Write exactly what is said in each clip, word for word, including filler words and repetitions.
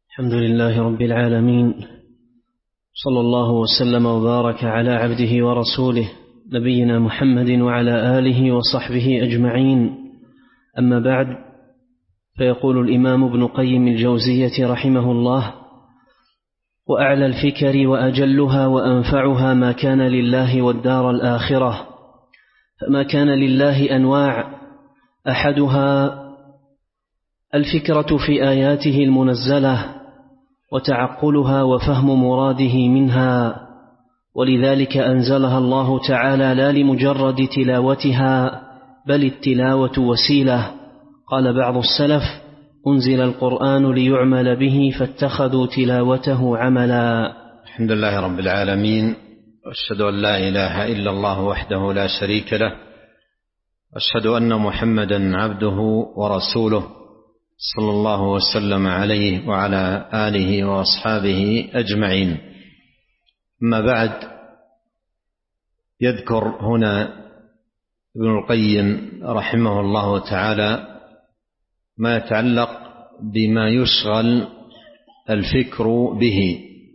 الحمد لله رب العالمين، صلى الله وسلم وبارك على عبده ورسوله نبينا محمد وعلى آله وصحبه أجمعين. أما بعد، فيقول الإمام ابن قيم الجوزية رحمه الله: وأعلى الفكر وأجلها وأنفعها ما كان لله والدار الآخرة، فما كان لله أنواع، أحدها الفكرة في آياته المنزلة وتعقلها وفهم مراده منها، ولذلك أنزلها الله تعالى لا لمجرد تلاوتها بل التلاوة وسيلة. قال بعض السلف: أنزل القرآن ليعمل به فاتخذوا تلاوته عملا. الحمد لله رب العالمين، وأشهد أن لا إله إلا الله وحده لا شريك له، أشهد أن محمدا عبده ورسوله صلى الله وسلم عليه وعلى آله وأصحابه أجمعين. أما بعد، يذكر هنا ابن القيم رحمه الله تعالى ما يتعلق بما يشغل الفكر به،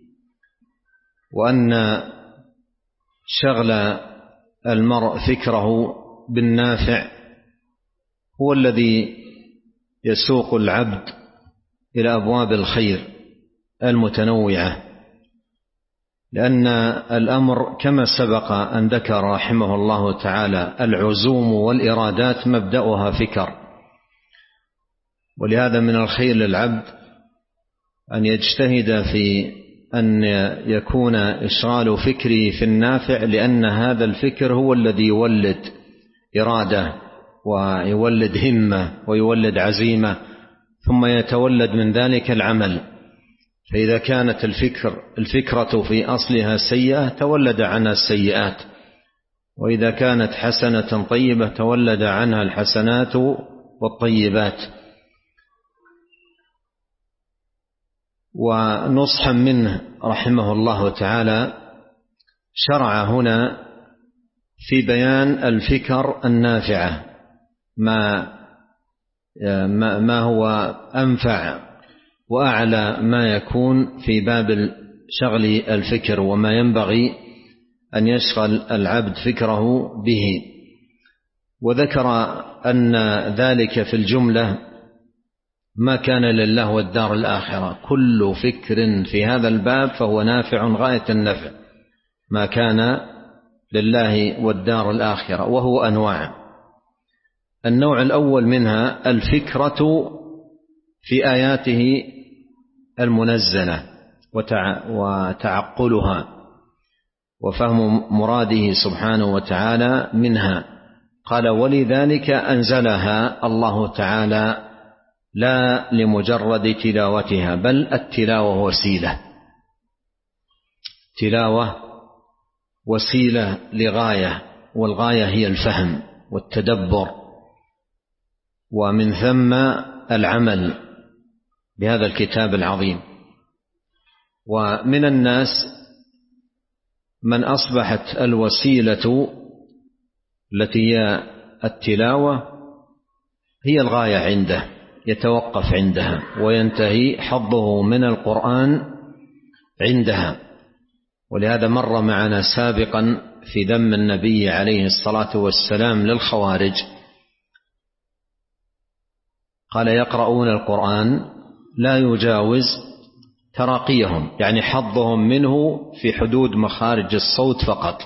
وأن شغل المرء فكره بالنافع هو الذي يسوق العبد إلى أبواب الخير المتنوعة، لأن الأمر كما سبق أن ذكر رحمه الله تعالى العزوم والإرادات مبدأها فكر، ولهذا من الخير للعبد أن يجتهد في أن يكون إشغال فكره في النافع، لأن هذا الفكر هو الذي يولد إرادة ويولد همة ويولد عزيمة، ثم يتولد من ذلك العمل. فإذا كانت الفكر الفكرة في أصلها سيئة تولد عنها السيئات، وإذا كانت حسنة طيبة تولد عنها الحسنات والطيبات. ونصحا منه رحمه الله تعالى شرع هنا في بيان الفكر النافعة، ما ما هو أنفع وأعلى ما يكون في باب شغل الفكر، وما ينبغي أن يشغل العبد فكره به. وذكر أن ذلك في الجملة ما كان لله والدار الآخرة، كل فكر في هذا الباب فهو نافع غاية النفع، ما كان لله والدار الآخرة، وهو أنواع. النوع الأول منها الفكرة في آياته المنزلة وتعقلها وفهم مراده سبحانه وتعالى منها. قال: ولذلك أنزلها الله تعالى لا لمجرد تلاوتها بل التلاوة وسيلة. تلاوة وسيلة لغاية، والغاية هي الفهم والتدبر، ومن ثم العمل بهذا الكتاب العظيم. ومن الناس من أصبحت الوسيلة التي هي التلاوة هي الغاية عنده، يتوقف عندها وينتهي حظه من القرآن عندها. ولهذا مر معنا سابقا في ذم النبي عليه الصلاة والسلام للخوارج، قال: يقرؤون القرآن لا يجاوز تراقيهم، يعني حظهم منه في حدود مخارج الصوت فقط،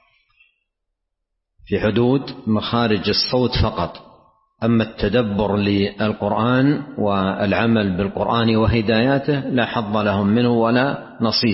في حدود مخارج الصوت فقط. أما التدبر للقرآن والعمل بالقرآن وهداياته لا حظ لهم منه ولا نصيب.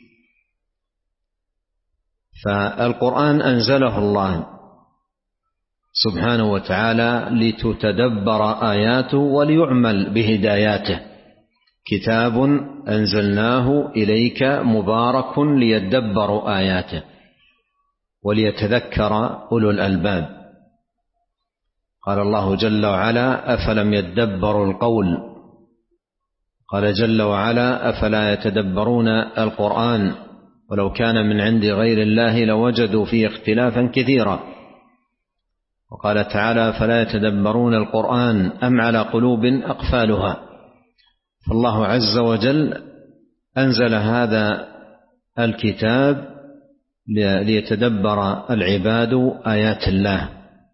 فالقرآن أنزله الله سبحانه وتعالى لتتدبر آياته وليعمل بهداياته. كتاب أنزلناه إليك مبارك ليدبروا آياته وليتذكر أولو الألباب. قال الله جل وعلا: أفلم يدبروا القول. قال جل وعلا: أفلا يتدبرون القرآن ولو كان من عند غير الله لوجدوا فيه اختلافا كثيرا. وقال تعالى: فلا يتدبرون القرآن أم على قلوب أقفالها. فالله عز وجل أنزل هذا الكتاب ليتدبر العباد آيات الله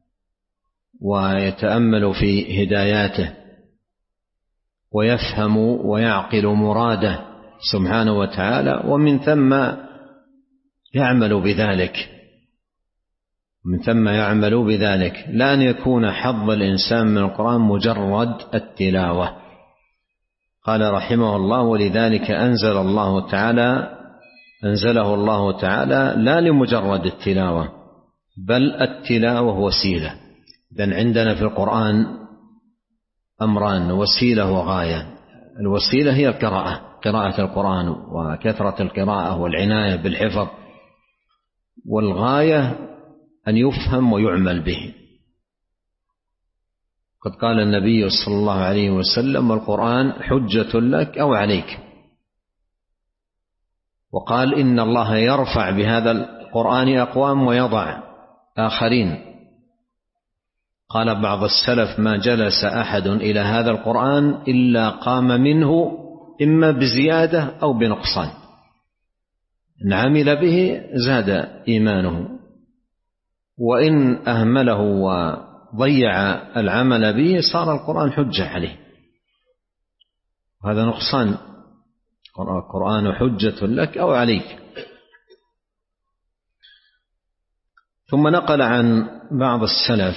ويتأملوا في هداياته ويفهموا ويعقلوا مراده سبحانه وتعالى، ومن ثم يعمل بذلك من ثم يعمل بذلك لا أن يكون حظ الإنسان من القرآن مجرد التلاوة. قال رحمه الله: ولذلك أنزل الله تعالى أنزله الله تعالى لا لمجرد التلاوة، بل التلاوة وسيلة. إذن عندنا في القرآن أمران: وسيلة وغاية. الوسيلة هي القراءة، قراءة القرآن وكثرة القراءة والعناية بالحفظ، والغاية أن يفهم ويعمل به. قد قال النبي صلى الله عليه وسلم: القرآن حجة لك أو عليك. وقال: إن الله يرفع بهذا القرآن أقوام ويضع آخرين. قال بعض السلف: ما جلس أحد إلى هذا القرآن إلا قام منه إما بزيادة أو بنقصان، إن عمل به زاد إيمانه، وإن أهمله وضيع العمل به صار القرآن حجة عليه، هذا نقصان. القرآن حجة لك أو عليك. ثم نقل عن بعض السلف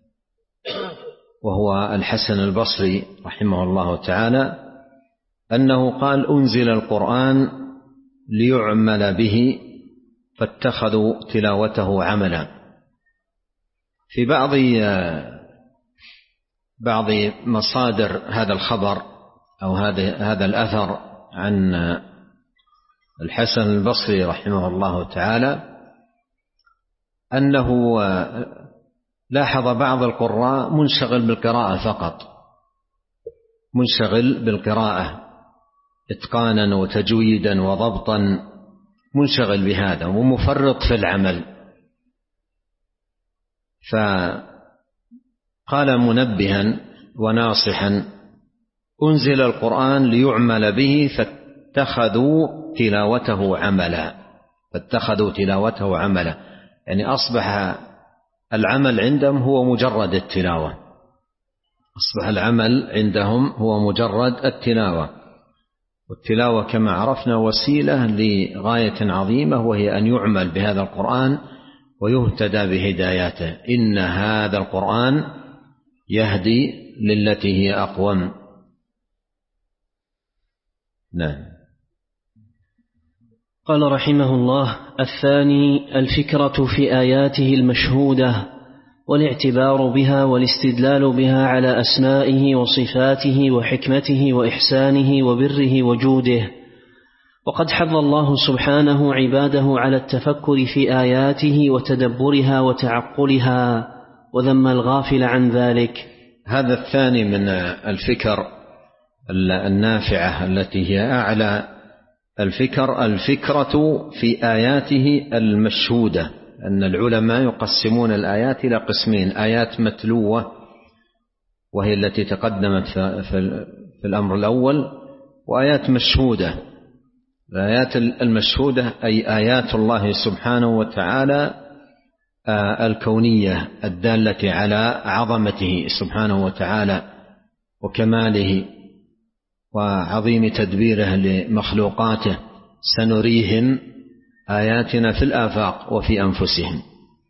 وهو الحسن البصري رحمه الله تعالى أنه قال: أنزل القرآن ليعمل به فاتخذوا تلاوته عملا. في بعض بعض مصادر هذا الخبر أو هذا هذا الأثر عن الحسن البصري رحمه الله تعالى أنه لاحظ بعض القراء منشغل بالقراءة فقط، منشغل بالقراءة إتقانا وتجويدا وضبطا، منشغل بهذا ومفرط في العمل. فقال منبها وناصحا: أنزل القرآن ليعمل به فاتخذوا تلاوته عملا. فاتخذوا تلاوته عملا، يعني أصبح العمل عندهم هو مجرد التلاوة، أصبح العمل عندهم هو مجرد التلاوة. والتلاوة كما عرفنا وسيلة لغاية عظيمة، وهي أن يعمل بهذا القرآن ويهتدى بهداياته. إن هذا القرآن يهدي للتي هي أقوم. نعم. قال رحمه الله: الثاني الفكرة في آياته المشهودة والاعتبار بها والاستدلال بها على أسمائه وصفاته وحكمته وإحسانه وبره وجوده. وقد حض الله سبحانه عباده على التفكر في آياته وتدبرها وتعقلها، وذم الغافل عن ذلك. هذا الثاني من الفكر النافعة التي هي أعلى الفكر، الفكرة في آياته المشهودة. أن العلماء يقسمون الآيات إلى قسمين: آيات متلوة وهي التي تقدمت في الأمر الأول، وآيات مشهودة. الآيات المشهودة أي آيات الله سبحانه وتعالى الكونية الدالة على عظمته سبحانه وتعالى وكماله وعظيم تدبيره لمخلوقاته. سنريهم آياتنا في الآفاق وفي أنفسهم.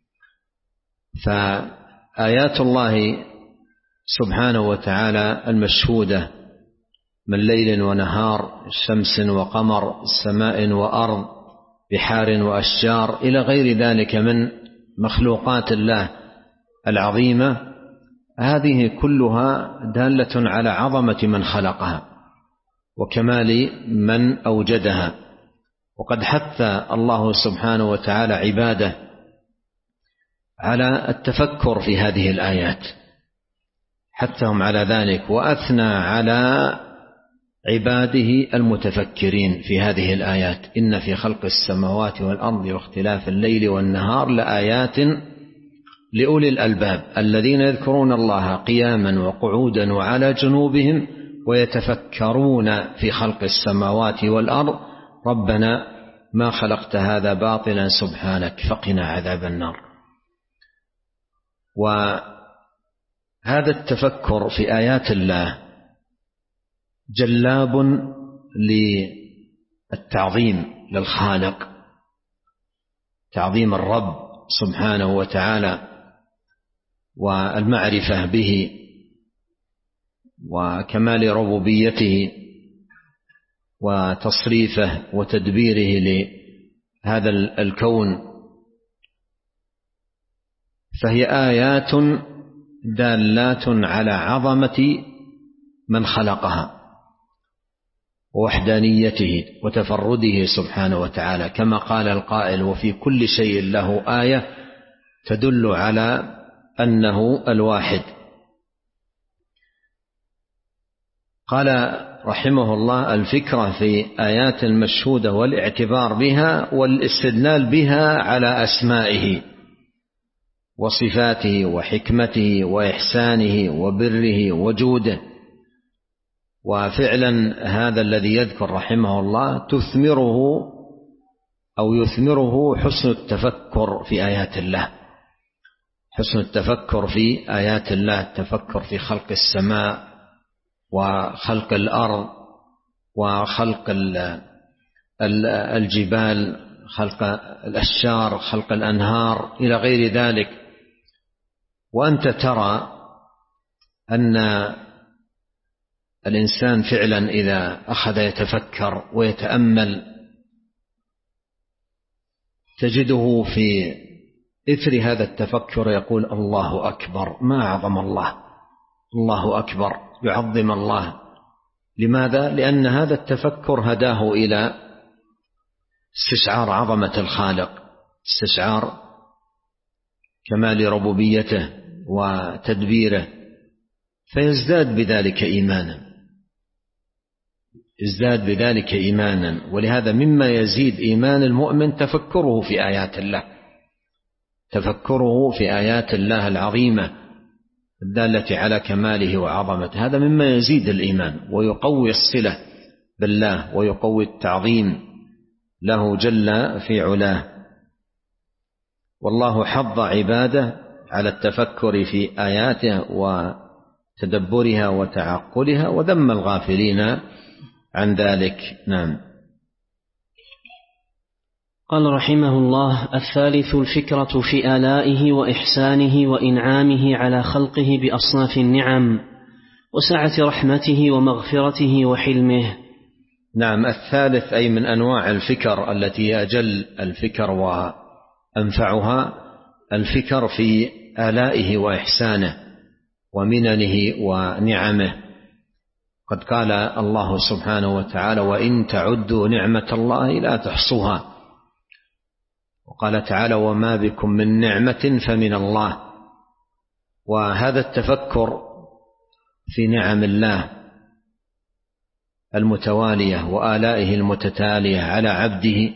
فآيات الله سبحانه وتعالى المشهودة من ليل ونهار، شمس وقمر، سماء وأرض، بحار وأشجار، إلى غير ذلك من مخلوقات الله العظيمة، هذه كلها دالة على عظمة من خلقها وكمال من أوجدها. وقد حث الله سبحانه وتعالى عباده على التفكر في هذه الآيات، حثهم على ذلك، وأثنى على عباده المتفكرين في هذه الآيات: إن في خلق السماوات والأرض واختلاف الليل والنهار لآيات لأولي الألباب الذين يذكرون الله قياما وقعودا وعلى جنوبهم ويتفكرون في خلق السماوات والأرض ربنا ما خلقت هذا باطلا سبحانك فقنا عذاب النار. وهذا التفكر في آيات الله جلاب للتعظيم للخالق، تعظيم الرب سبحانه وتعالى والمعرفة به وكمال ربوبيته وتصريفه وتدبيره لهذا الكون، فهي آيات دالات على عظمة من خلقها ووحدانيته وتفرده سبحانه وتعالى، كما قال القائل وفي كل شيء له آية تدل على أنه الواحد. قال رحمه الله الفكرة في آيات المشهودة والاعتبار بها والاستدلال بها على أسمائه وصفاته وحكمته وإحسانه وبره وجوده. وفعلا هذا الذي يذكر رحمه الله تثمره أو يثمره حسن التفكر في آيات الله، حسن التفكر في آيات الله، التفكر في خلق السماء وخلق الأرض وخلق الجبال، خلق الأشجار، خلق الأنهار إلى غير ذلك. وأنت ترى أن الإنسان فعلا إذا أخذ يتفكر ويتأمل تجده في إثر هذا التفكر يقول الله أكبر، ما أعظم الله، الله أكبر، يعظم الله. لماذا؟ لأن هذا التفكر هداه إلى استشعار عظمة الخالق، استشعار كمال ربوبيته وتدبيره، فيزداد بذلك إيمانا، يزداد بذلك إيمانا. ولهذا مما يزيد إيمان المؤمن تفكره في آيات الله، تفكره في آيات الله العظيمة الدالة على كماله وعظمته، هذا مما يزيد الإيمان ويقوي الصلة بالله ويقوي التعظيم له جل في علاه. والله حض عباده على التفكر في آياته وتدبرها وتعقلها وذم الغافلين عن ذلك. نعم. قال رحمه الله: الثالث الفكرة في آلائه وإحسانه وإنعامه على خلقه بأصناف النعم وسعة رحمته ومغفرته وحلمه. نعم. الثالث أي من أنواع الفكر التي أجل الفكر وأنفعها الفكر في آلائه وإحسانه ومننه ونعمه. قد قال الله سبحانه وتعالى: وإن تعدوا نعمة الله لا تحصوها. وقال تعالى: وما بكم من نعمة فمن الله. وهذا التفكر في نعم الله المتوالية وآلائه المتتالية على عبده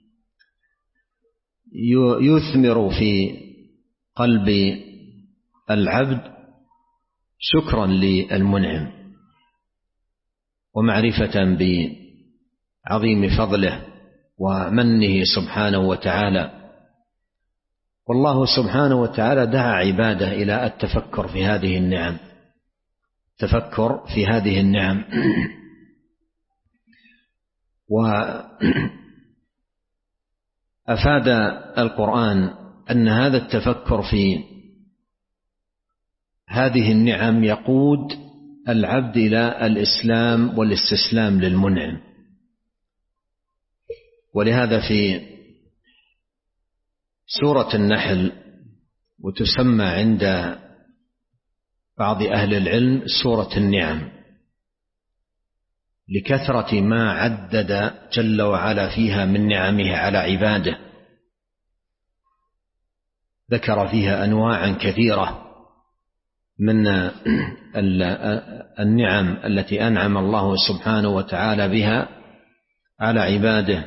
يثمر في قلب العبد شكرا للمنعم ومعرفة بعظيم فضله ومنه سبحانه وتعالى. والله سبحانه وتعالى دعا عباده إلى التفكر في هذه النعم، التفكر في هذه النعم. وأفاد القرآن أن هذا التفكر في هذه النعم يقود العبد إلى الإسلام والاستسلام للمنعم. ولهذا في سورة النحل، وتسمى عند بعض أهل العلم سورة النعم، لكثرة ما عدد جل وعلا فيها من نعمه على عباده، ذكر فيها أنواعا كثيرة من النعم التي أنعم الله سبحانه وتعالى بها على عباده،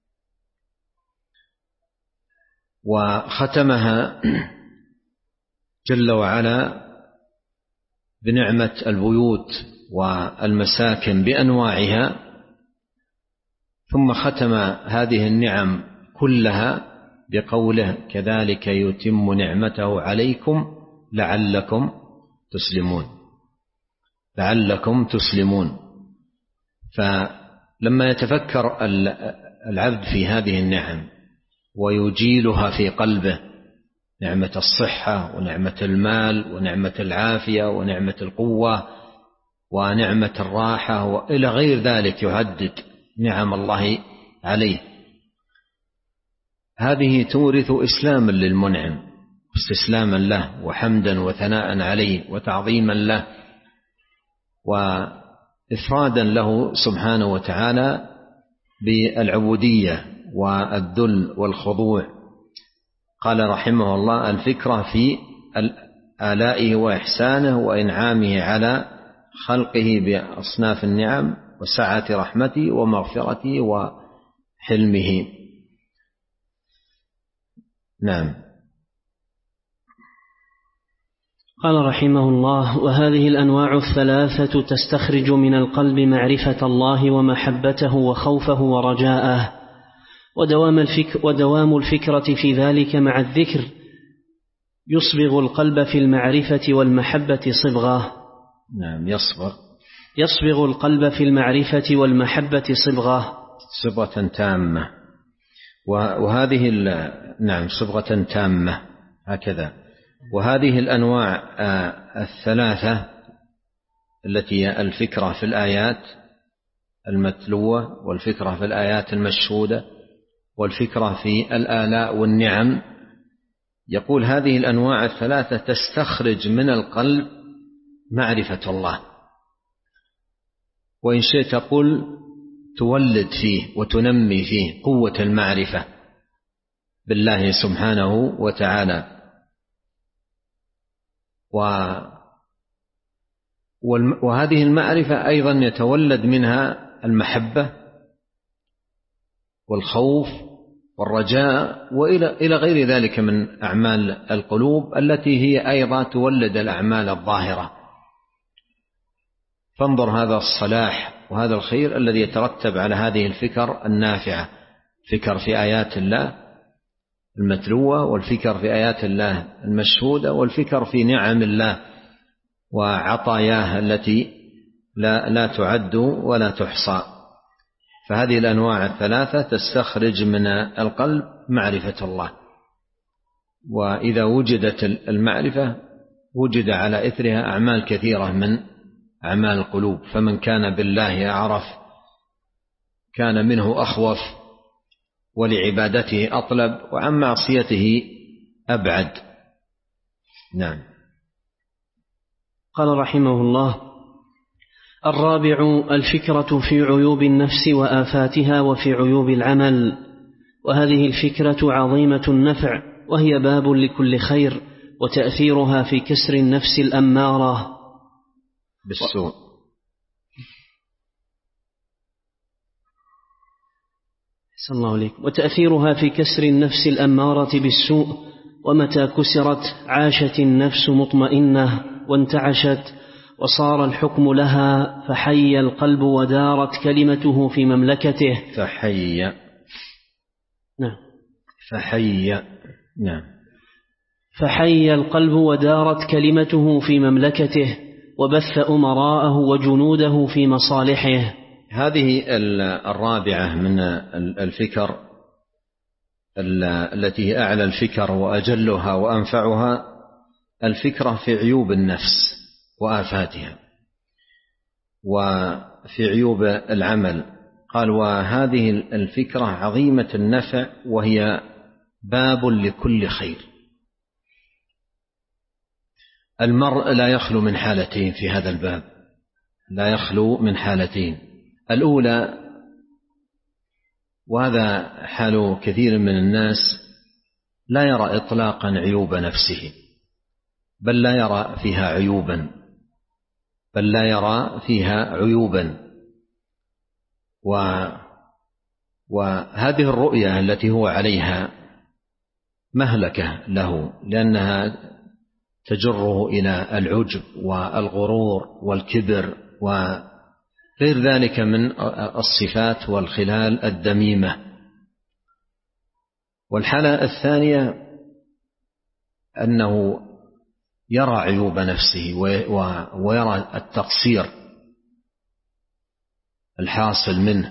وختمها جل وعلا بنعمة البيوت والمساكن بأنواعها، ثم ختم هذه النعم كلها بقوله كذلك يتم نعمته عليكم لعلكم تسلمون لعلكم تسلمون. فلما يتفكر العبد في هذه النعم ويجيلها في قلبه، نعمة الصحة ونعمة المال ونعمة العافية ونعمة القوة ونعمة الراحة وإلى غير ذلك، يعدد نعم الله عليه، هذه تورث إسلاما للمنعم، استسلاما له وحمدا وثناء عليه وتعظيما له وإفرادا له سبحانه وتعالى بالعبودية والذل والخضوع. قال رحمه الله الفكرة في آلائه وإحسانه وإنعامه على خلقه بأصناف النعم وسعة رحمته ومغفرته وحلمه. نعم. قال رحمه الله وهذه الأنواع الثلاثة تستخرج من القلب معرفة الله ومحبته وخوفه ورجاءه، ودوام, الفكر ودوام الفكرة في ذلك مع الذكر يصبغ القلب في المعرفة والمحبة صبغة. نعم يصبغ يصبغ القلب في المعرفة والمحبة صبغة صبغة تامة، وهذه نعم صبغة تامة هكذا. وهذه الأنواع الثلاثة التي الفكرة في الآيات المتلوة والفكرة في الآيات المشهودة والفكرة في الآلاء والنعم، يقول هذه الأنواع الثلاثة تستخرج من القلب معرفة الله، وإن شئت تقول تولد فيه وتنمي فيه قوة المعرفة بالله سبحانه وتعالى. وهذه المعرفة أيضا يتولد منها المحبة والخوف والرجاء وإلى غير ذلك من أعمال القلوب التي هي أيضا تولد الأعمال الظاهرة. فانظر هذا الصلاح وهذا الخير الذي يترتب على هذه الفكر النافعة، فكر في آيات الله المتلوة والفكر في آيات الله المشهودة والفكر في نعم الله وعطاياه التي لا, لا تعد ولا تحصى. فهذه الأنواع الثلاثة تستخرج من القلب معرفة الله، وإذا وجدت المعرفة وجد على إثرها أعمال كثيرة من أعمال القلوب، فمن كان بالله أعرف كان منه أخوف ولعبادته أطلب وعن معصيته أبعد. نعم. قال رحمه الله الرابع الفكرة في عيوب النفس وآفاتها وفي عيوب العمل، وهذه الفكرة عظيمة النفع وهي باب لكل خير، وتأثيرها في كسر النفس الأمارة بالسوء صلى الله عليه وتأثيرها في كسر النفس الأمارة بالسوء، ومتى كسرت عاشت النفس مطمئنة وانتعشت وصار الحكم لها، فحي القلب ودارت كلمته في مملكته. فحي نعم فحي نعم فحي القلب ودارت كلمته في مملكته، وبث أمراءه وجنوده في مصالحه. هذه الرابعة من الفكر التي هي أعلى الفكر وأجلها وأنفعها، الفكرة في عيوب النفس وآفاتها وفي عيوب العمل. قال وهذه الفكرة عظيمة النفع وهي باب لكل خير. المرء لا يخلو من حالتين في هذا الباب، لا يخلو من حالتين. الأولى، وهذا حال كثير من الناس، لا يرى إطلاقا عيوب نفسه، بل لا يرى فيها عيوبا بل لا يرى فيها عيوبا و وهذه الرؤية التي هو عليها مهلكة له، لأنها تجره إلى العجب والغرور والكبر وغير ذلك من الصفات والخلال الذميمة. والحالة الثانية أنه يرى عيوب نفسه ويرى التقصير الحاصل منه،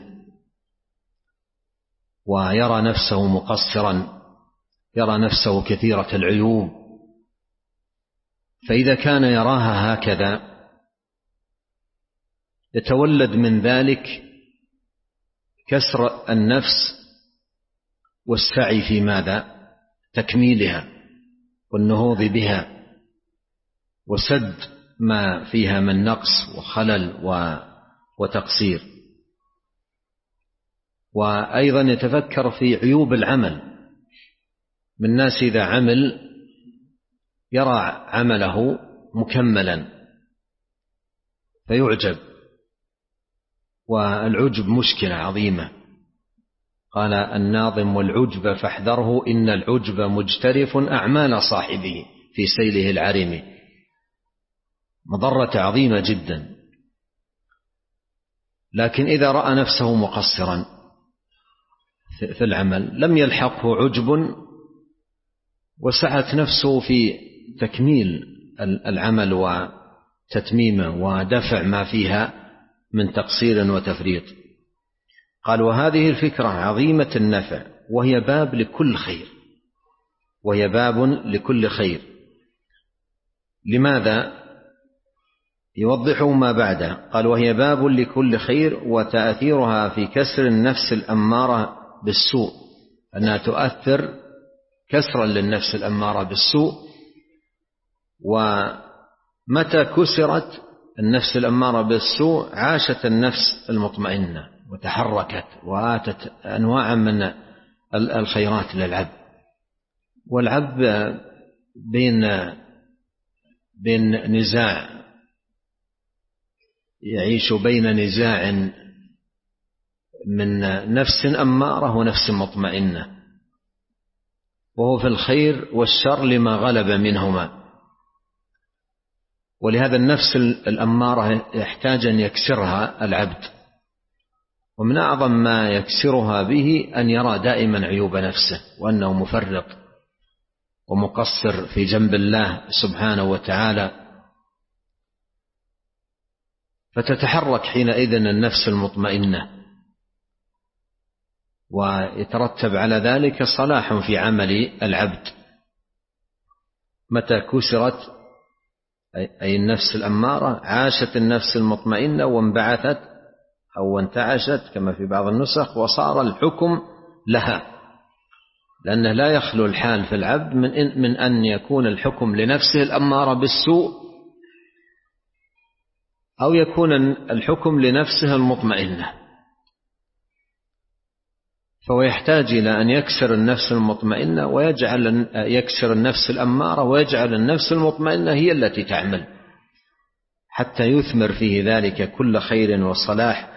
ويرى نفسه مقصرا، يرى نفسه كثيرة العيوب. فإذا كان يراها هكذا يتولد من ذلك كسر النفس والسعي في ماذا؟ تكميلها والنهوض بها وسد ما فيها من نقص وخلل وتقصير. وأيضا يتفكر في عيوب العمل. من الناس إذا عمل يرى عمله مكملا فيعجب، والعجب مشكلة عظيمة. قال الناظم: والعجب فاحذره إن العجب مجترف أعمال صاحبه في سيله العرم. مضرة عظيمة جدا. لكن إذا رأى نفسه مقصرا في العمل لم يلحقه عجب، وسعت نفسه في تكميل العمل وتتميمه ودفع ما فيها من تقصير وتفريط. قال: وهذه الفكرة عظيمة النفع، وهي باب لكل خير، وهي باب لكل خير. لماذا؟ يوضحه ما بعده. قال: وهي باب لكل خير، وتأثيرها في كسر النفس الأمارة بالسوء، أنها تؤثر كسرا للنفس الأمارة بالسوء. ومتى كسرت النفس الأمارة بالسوء عاشت النفس المطمئنة وتحركت وآتت أنواعا من الخيرات للعبد. والعبد بين بين نزاع، يعيش بين نزاع من نفس أمارة ونفس مطمئنة، وهو في الخير والشر لما غلب منهما. ولهذا النفس الأمارة يحتاج أن يكسرها العبد، ومن أعظم ما يكسرها به أن يرى دائما عيوب نفسه وأنه مفرط ومقصر في جنب الله سبحانه وتعالى، فتتحرك حينئذ النفس المطمئنة، ويترتب على ذلك صلاح في عمل العبد. متى كسرت أي النفس الأمارة عاشت النفس المطمئنة وانبعثت أو انتعشت كما في بعض النسخ، وصار الحكم لها، لأنه لا يخلو الحال في العبد من, من أن يكون الحكم لنفسه الأمارة بالسوء، أو يكون الحكم لنفسه المطمئنة. فهو يحتاج إلى أن يكسر النفس المطمئنة ويجعل يكسر النفس الأمارة ويجعل النفس المطمئنة هي التي تعمل، حتى يثمر فيه ذلك كل خير وصلاح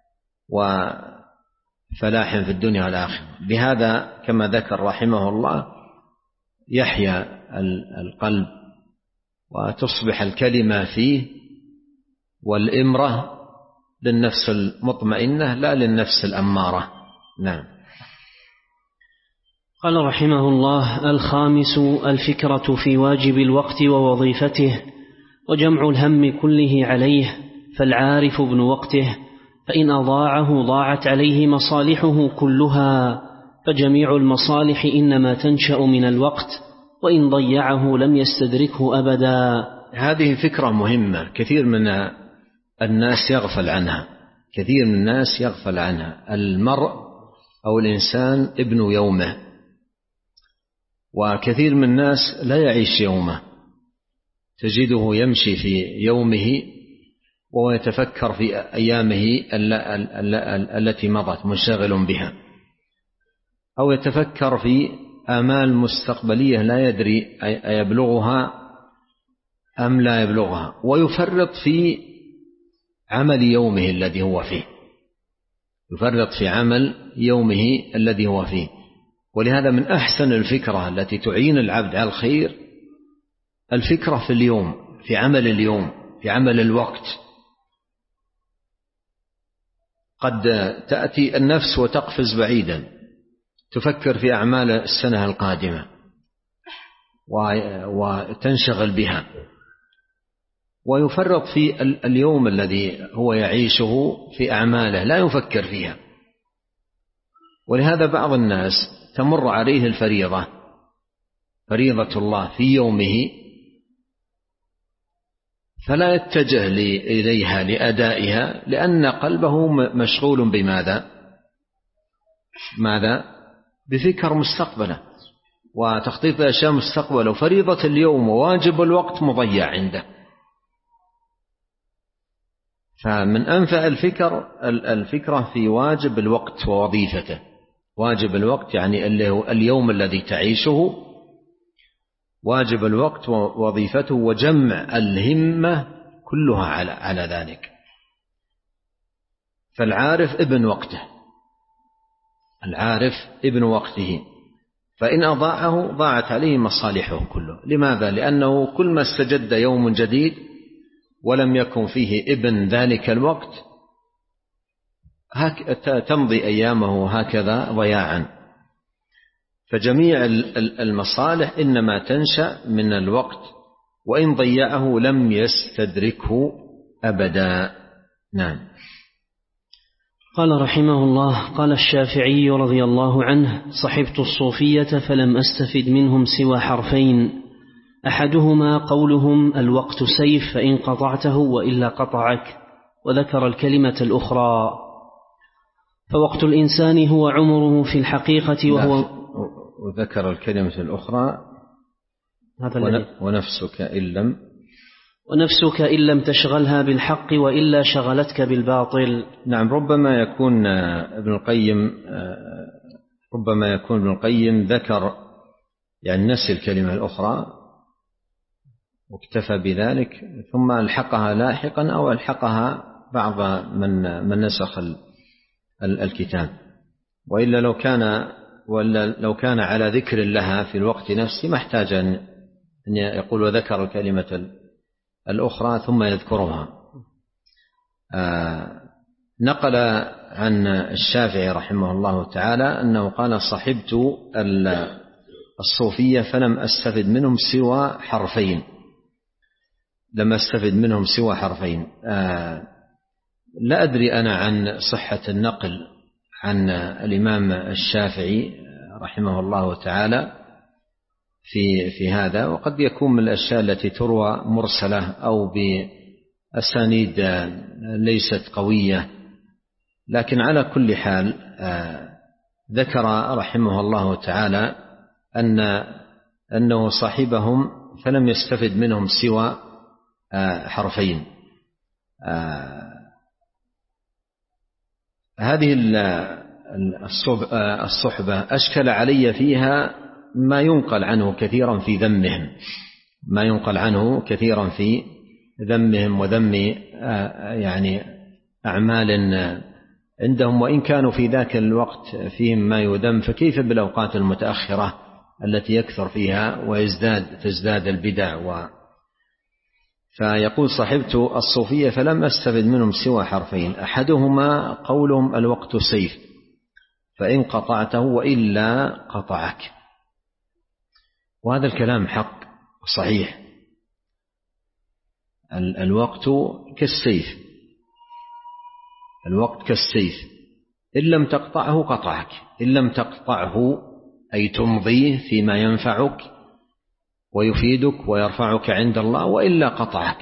وفلاح في الدنيا والآخرة. بهذا كما ذكر رحمه الله يحيا القلب وتصبح الكلمة فيه والإمرة للنفس المطمئنة لا للنفس الأمارة. نعم. قال رحمه الله: الخامس الفكرة في واجب الوقت ووظيفته وجمع الهم كله عليه، فالعارف ابن وقته، فإن أضاعه ضاعت عليه مصالحه كلها، فجميع المصالح إنما تنشأ من الوقت، وإن ضيعه لم يستدركه أبدا. هذه فكرة مهمة، كثير من الناس يغفل عنها، كثير من الناس يغفل عنها. المرء أو الإنسان ابن يومه، وكثير من الناس لا يعيش يومه، تجده يمشي في يومه وهو يتفكر في أيامه التي مضت منشغل بها، أو يتفكر في آمال مستقبلية لا يدري أيبلغها أم لا يبلغها، ويفرط في عمل يومه الذي هو فيه، يفرط في عمل يومه الذي هو فيه. ولهذا من أحسن الفكرة التي تعين العبد على الخير الفكرة في اليوم، في عمل اليوم، في عمل الوقت، قد تأتي النفس وتقفز بعيدا، تفكر في أعمال السنة القادمة وتنشغل بها، ويفرط في اليوم الذي هو يعيشه في أعماله لا يفكر فيها. ولهذا بعض الناس تمر عليه الفريضة، فريضة الله في يومه، فلا يتجه إليها لأدائها، لأن قلبه مشغول بماذا؟ ماذا؟ بفكر مستقبله وتخطيط أشياء مستقبله، وفريضة اليوم وواجب الوقت مضيع عنده. فمن أنفع الفكر الفكرة في واجب الوقت ووظيفته. واجب الوقت يعني اليوم الذي تعيشه، واجب الوقت ووظيفته، وجمع الهمة كلها على على ذلك. فالعارف ابن وقته، العارف ابن وقته، فإن أضاعه ضاعت عليه مصالحه كله. لماذا؟ لأنه كل ما استجد يوم جديد ولم يكن فيه ابن ذلك الوقت تمضي أيامه هكذا ضياعا. فجميع المصالح إنما تنشأ من الوقت، وإن ضيعه لم يستدركه أبدا. نعم. قال رحمه الله: قال الشافعي رضي الله عنه: صحبت الصوفية فلم أستفد منهم سوى حرفين، أحدهما قولهم الوقت سيف فإن قطعته وإلا قطعك، وذكر الكلمة الأخرى. فوقت الإنسان هو عمره في الحقيقة، وهو وذكر الكلمة الأخرى ونفسك إن لم ونفسك إن لم تشغلها بالحق وإلا شغلتك بالباطل. نعم. ربما يكون ابن القيم ربما يكون ابن القيم ذكر يعني نسي الكلمة الأخرى واكتفى بذلك، ثم ألحقها لاحقا أو ألحقها بعض من من نسخ الكتاب. وإلا لو كان ولا لو كان على ذكر لها في الوقت نفسه ما احتاج أن يقول وذكر الكلمة الأخرى ثم يذكرها. آه نقل عن الشافعي رحمه الله تعالى أنه قال: صحبت الصوفية فلم أستفد منهم سوى حرفين لم أستفد منهم سوى حرفين. آه لا أدري أنا عن صحة النقل عن الإمام الشافعي رحمه الله تعالى في في هذا، وقد يكون من الأشياء التي تروى مرسلة أو بأسانيد ليست قوية، لكن على كل حال ذكر رحمه الله تعالى أن أنه صاحبهم فلم يستفد منهم سوى حرفين. هذه الصحبة أشكل علي فيها ما ينقل عنه كثيرا في ذمهم ما ينقل عنه كثيرا في ذمهم وذم يعني أعمال عندهم، وإن كانوا في ذاك الوقت فيهم ما يذم، فكيف بالأوقات المتأخرة التي يكثر فيها ويزداد تزداد البدع. و فيقول: صحبت الصوفية فلم أستفد منهم سوى حرفين، أحدهما قولهم الوقت سيف فإن قطعته وإلا قطعك. وهذا الكلام حق وصحيح. الوقت كالسيف الوقت كالسيف إن لم تقطعه قطعك، إن لم تقطعه أي تمضيه فيما ينفعك ويفيدك ويرفعك عند الله، وإلا قطعك.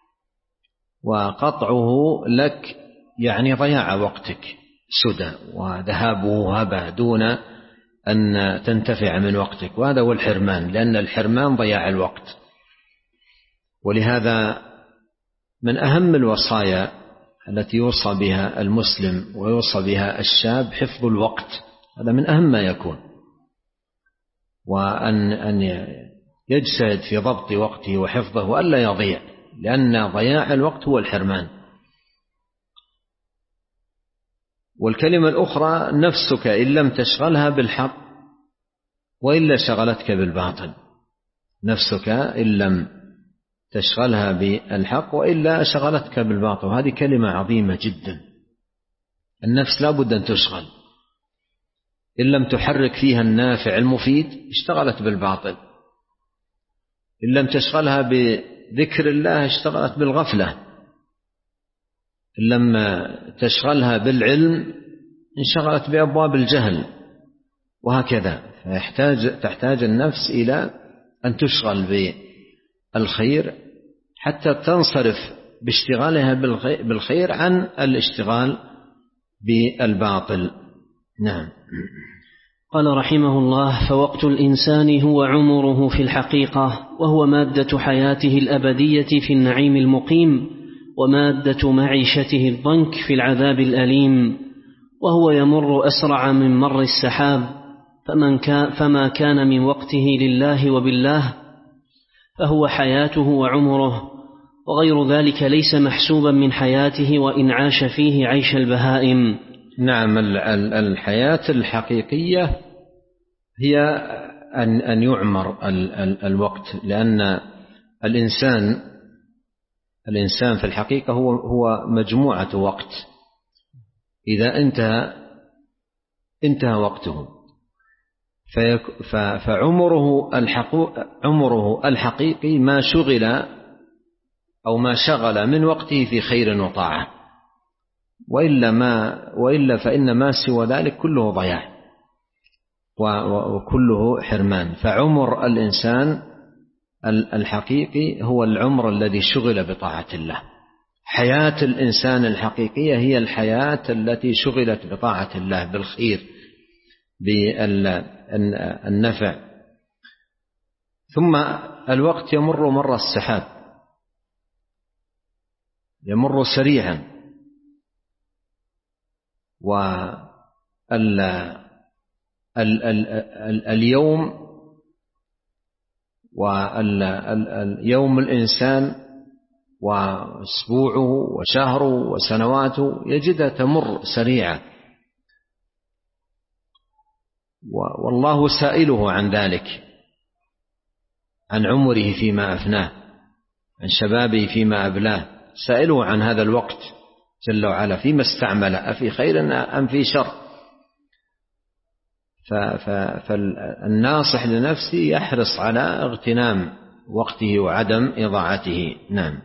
وقطعه لك يعني ضياع وقتك سدى وذهابه هبا دون أن تنتفع من وقتك، وهذا هو الحرمان، لأن الحرمان ضياع الوقت. ولهذا من أهم الوصايا التي يوصى بها المسلم ويوصى بها الشاب حفظ الوقت، هذا من أهم ما يكون، وأن أن يجتهد في ضبط وقته وحفظه وألا يضيع، لأن ضياع الوقت هو الحرمان. والكلمة الأخرى: نفسك إن لم تشغلها بالحق وإلا شغلتك بالباطل. نفسك إن لم تشغلها بالحق وإلا شغلتك بالباطل. هذه كلمة عظيمة جدا، النفس لا بد أن تشغل، إن لم تحرك فيها النافع المفيد اشتغلت بالباطل، إن لم تشغلها بذكر الله اشتغلت بالغفلة، إن لم تشغلها بالعلم انشغلت بأبواب الجهل، وهكذا. فيحتاج تحتاج النفس إلى أن تشغل بالخير حتى تنصرف باشتغالها بالخير عن الاشتغال بالباطل. نعم. قال رحمه الله: فوقت الإنسان هو عمره في الحقيقة، وهو مادة حياته الأبدية في النعيم المقيم، ومادة معيشته الضنك في العذاب الأليم، وهو يمر أسرع من مر السحاب، فمن كان فما كان من وقته لله وبالله فهو حياته وعمره، وغير ذلك ليس محسوبا من حياته وإن عاش فيه عيش البهائم. نعم. الحياة الحقيقية هي أن أن يعمر الوقت، لأن الإنسان الإنسان في الحقيقة هو هو مجموعة وقت، إذا انتهى انتهى وقته، فعمره عمره الحقيقي ما شغل أو ما شغل من وقته في خير وطاعة، وإلا ما وإلا فإن ما سوى ذلك كله ضياع وكله حرمان. فعمر الإنسان الحقيقي هو العمر الذي شغل بطاعة الله. حياة الإنسان الحقيقية هي الحياة التي شغلت بطاعة الله، بالخير، بالنفع. ثم الوقت يمر مر السحاب، يمر سريعا، واليوم واليوم الإنسان وأسبوعه وشهره وسنواته يجدها تمر سريعا، والله سائله عن ذلك، عن عمره فيما أفناه، عن شبابه فيما أبلاه، سائله عن هذا الوقت جل وعلا فيما استعمل، أفي خير أم في شر. فالناصح لنفسه يحرص على اغتنام وقته وعدم إضاعته. نعم.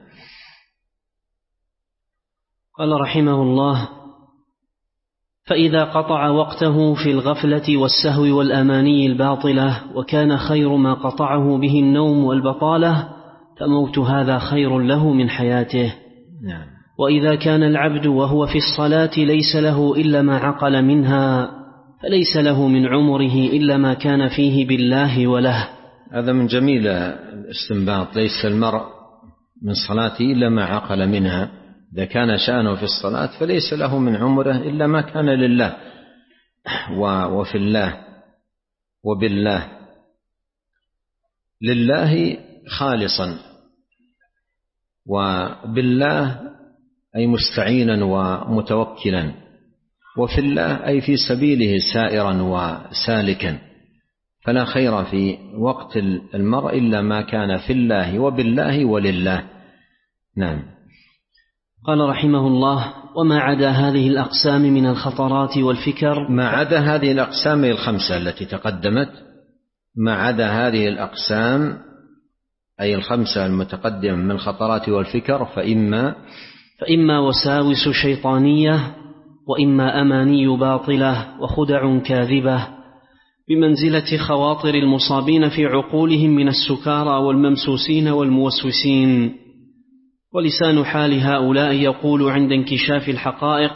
قال رحمه الله: فإذا قطع وقته في الغفلة والسهو والأماني الباطلة، وكان خير ما قطعه به النوم والبطالة، فموت هذا خير له من حياته. نعم. وإذا كان العبد وهو في الصلاة ليس له إلا ما عقل منها، فليس له من عمره إلا ما كان فيه بالله وله. هذا من جميل الاستنباط. ليس المرء من صلاته إلا ما عقل منها. إذا كان شأنه في الصلاة فليس له من عمره إلا ما كان لله وفي الله وبالله، لله خالصا، وبالله أي مستعينا ومتوكلا، وفي الله أي في سبيله سائرا وسالكا. فلا خير في وقت المرء إلا ما كان في الله وبالله ولله. نعم. قال رحمه الله: وما عدا هذه الأقسام من الخطرات والفكر، ما عدا هذه الأقسام الخمسة التي تقدمت، ما عدا هذه الأقسام أي الخمسة المتقدمة من الخطرات والفكر، فإما فإما وساوس شيطانية، وإما أماني باطلة وخدع كاذبة، بمنزلة خواطر المصابين في عقولهم من السكارى والممسوسين والموسوسين. ولسان حال هؤلاء يقول عند انكشاف الحقائق: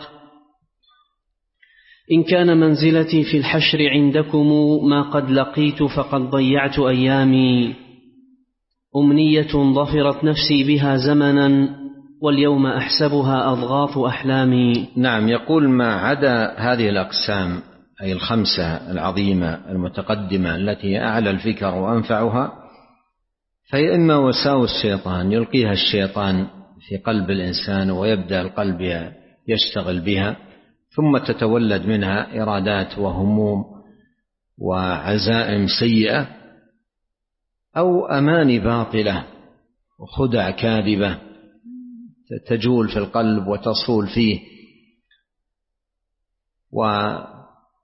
إن كان منزلتي في الحشر عندكم ما قد لقيت فقد ضيعت أيامي، أمنية ظفرت نفسي بها زمنا، واليوم أحسبها أضغاث أحلامي. نعم. يقول ما عدا هذه الأقسام أي الخمسة العظيمة المتقدمة التي أعلى الفكر وأنفعها، فهي إما وساوس الشيطان يلقيها الشيطان في قلب الإنسان ويبدأ القلب يشتغل بها، ثم تتولد منها إرادات وهموم وعزائم سيئة، أو أماني باطلة وخدع كاذبة تجول في القلب وتصول فيه، ولا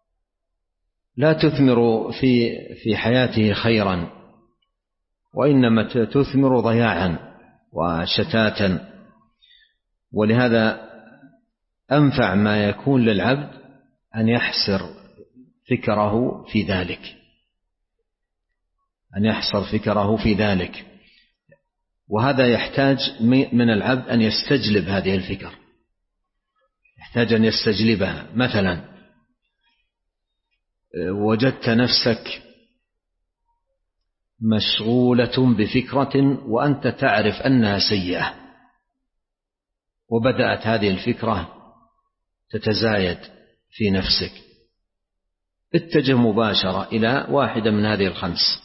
تثمر في في حياته خيرا، وإنما تثمر ضياعا وشتاتا. ولهذا أنفع ما يكون للعبد أن يحصر فكره في ذلك، أن يحصر فكره في ذلك. وهذا يحتاج من العبد أن يستجلب هذه الفكر، يحتاج أن يستجلبها. مثلا وجدت نفسك مشغولة بفكرة وأنت تعرف أنها سيئة، وبدأت هذه الفكرة تتزايد في نفسك، اتجه مباشرة إلى واحدة من هذه الخمس،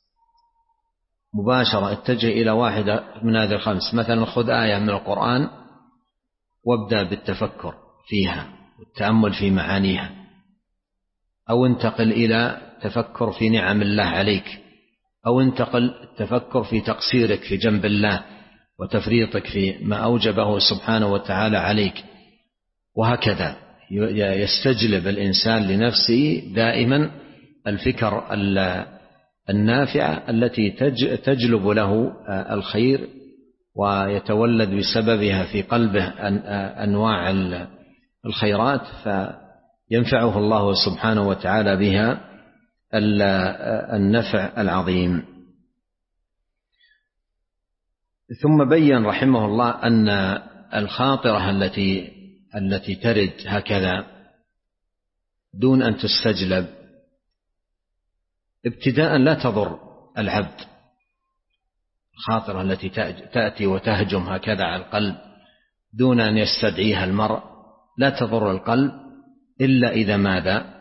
مباشرة اتجه إلى واحدة من هذه الخمس. مثلا خذ آية من القرآن وابدأ بالتفكر فيها والتأمل في معانيها، أو انتقل إلى تفكر في نعم الله عليك، أو انتقل التفكر في تقصيرك في جنب الله وتفريطك في ما أوجبه سبحانه وتعالى عليك. وهكذا يستجلب الإنسان لنفسه دائما الفكر النافعة التي تجلب له الخير، ويتولد بسببها في قلبه أنواع الخيرات، فينفعه الله سبحانه وتعالى بها النفع العظيم. ثم بين رحمه الله أن الخاطرة التي التي ترد هكذا دون أن تستجلب ابتداء لا تضر العبد. الخاطرة التي تأتي وتهجم هكذا على القلب دون أن يستدعيها المرء لا تضر القلب إلا إذا ماذا؟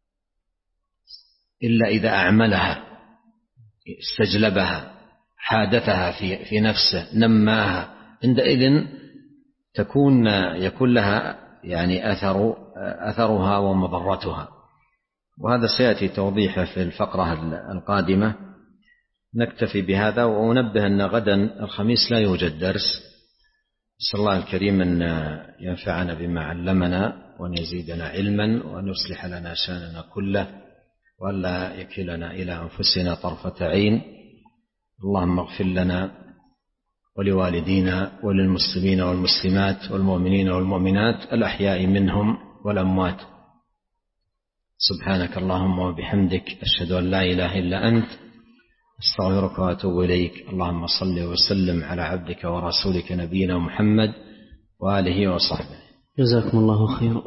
إلا إذا أعملها، استجلبها، حادثها في في نفسه، نماها، عندئذ تكون يكون لها يعني أثر أثرها ومضرتها. وهذا سيأتي توضيحه في الفقرة القادمة. نكتفي بهذا، وأنبه أن غدا الخميس لا يوجد درس. نسأل الله الكريم أن ينفعنا بما علمنا وأن يزيدنا علما وأن يصلح لنا شأننا كله وألا يكلنا إلى أنفسنا طرفة عين. اللهم اغفر لنا ولوالدينا وللمسلمين والمسلمات والمؤمنين والمؤمنات الأحياء منهم والأموات. سبحانك اللهم وبحمدك، أشهد أن لا إله إلا أنت، استغفرك وأتوب إليك. اللهم صل وسلم على عبدك ورسولك نبينا محمد وآله وصحبه. جزاكم الله خيرا.